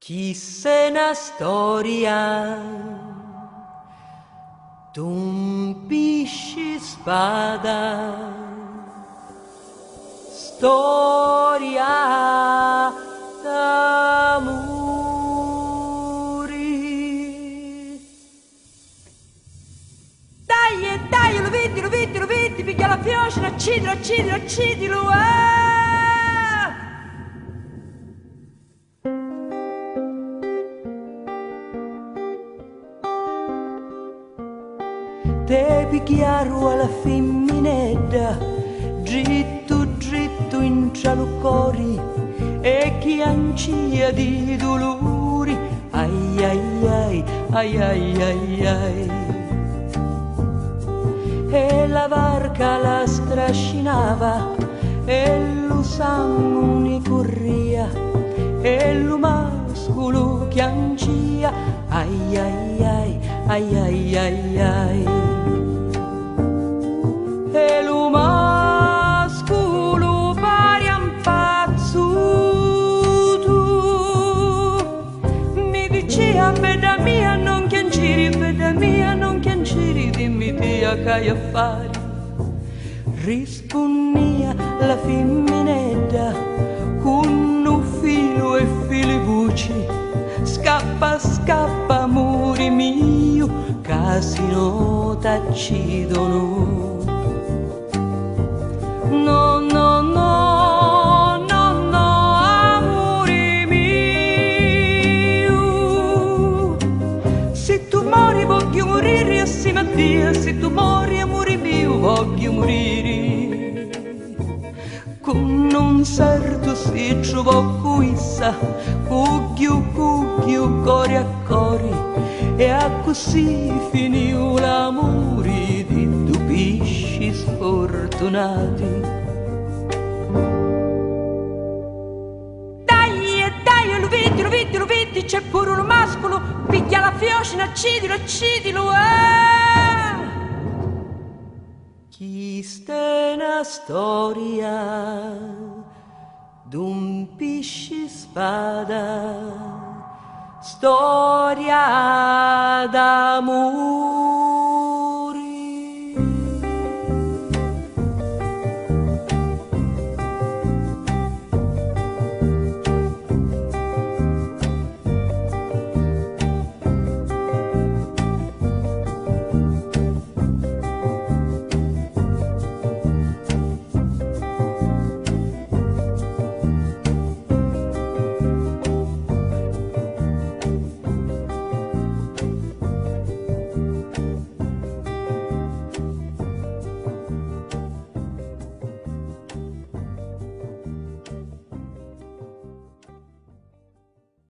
Chissà una storia d'un pesce spada, storia d'amore. Dai, lo vedi, piglia la fiocina, accidilo, Te picchiaro alla femminetta, dritto in cialucori, e chi ancia di dolori, ai ai. E la barca la strascinava, e lo sangue corria, e lo mascolo che ancia, ai. E lo mascolo pari impazzuto mi diceva bella mia non chianciri, dimmi te a che affari. Rispondia la femminetta con un filo e filibucci, scappa amore mio, casi no t'accidono. No, amore mio, se tu mori voglio morire assieme a Dio, se tu mori amore mio voglio morire. Con un certo si trovò quissa, cucchio, cori a cori, e a così finì l'amore di due pesci sfortunati. Dai, lo vedi, c'è pure un mascolo, picchia la fiocina, accidilo, Questa è una storia d'un pesce spada, storia d'amore.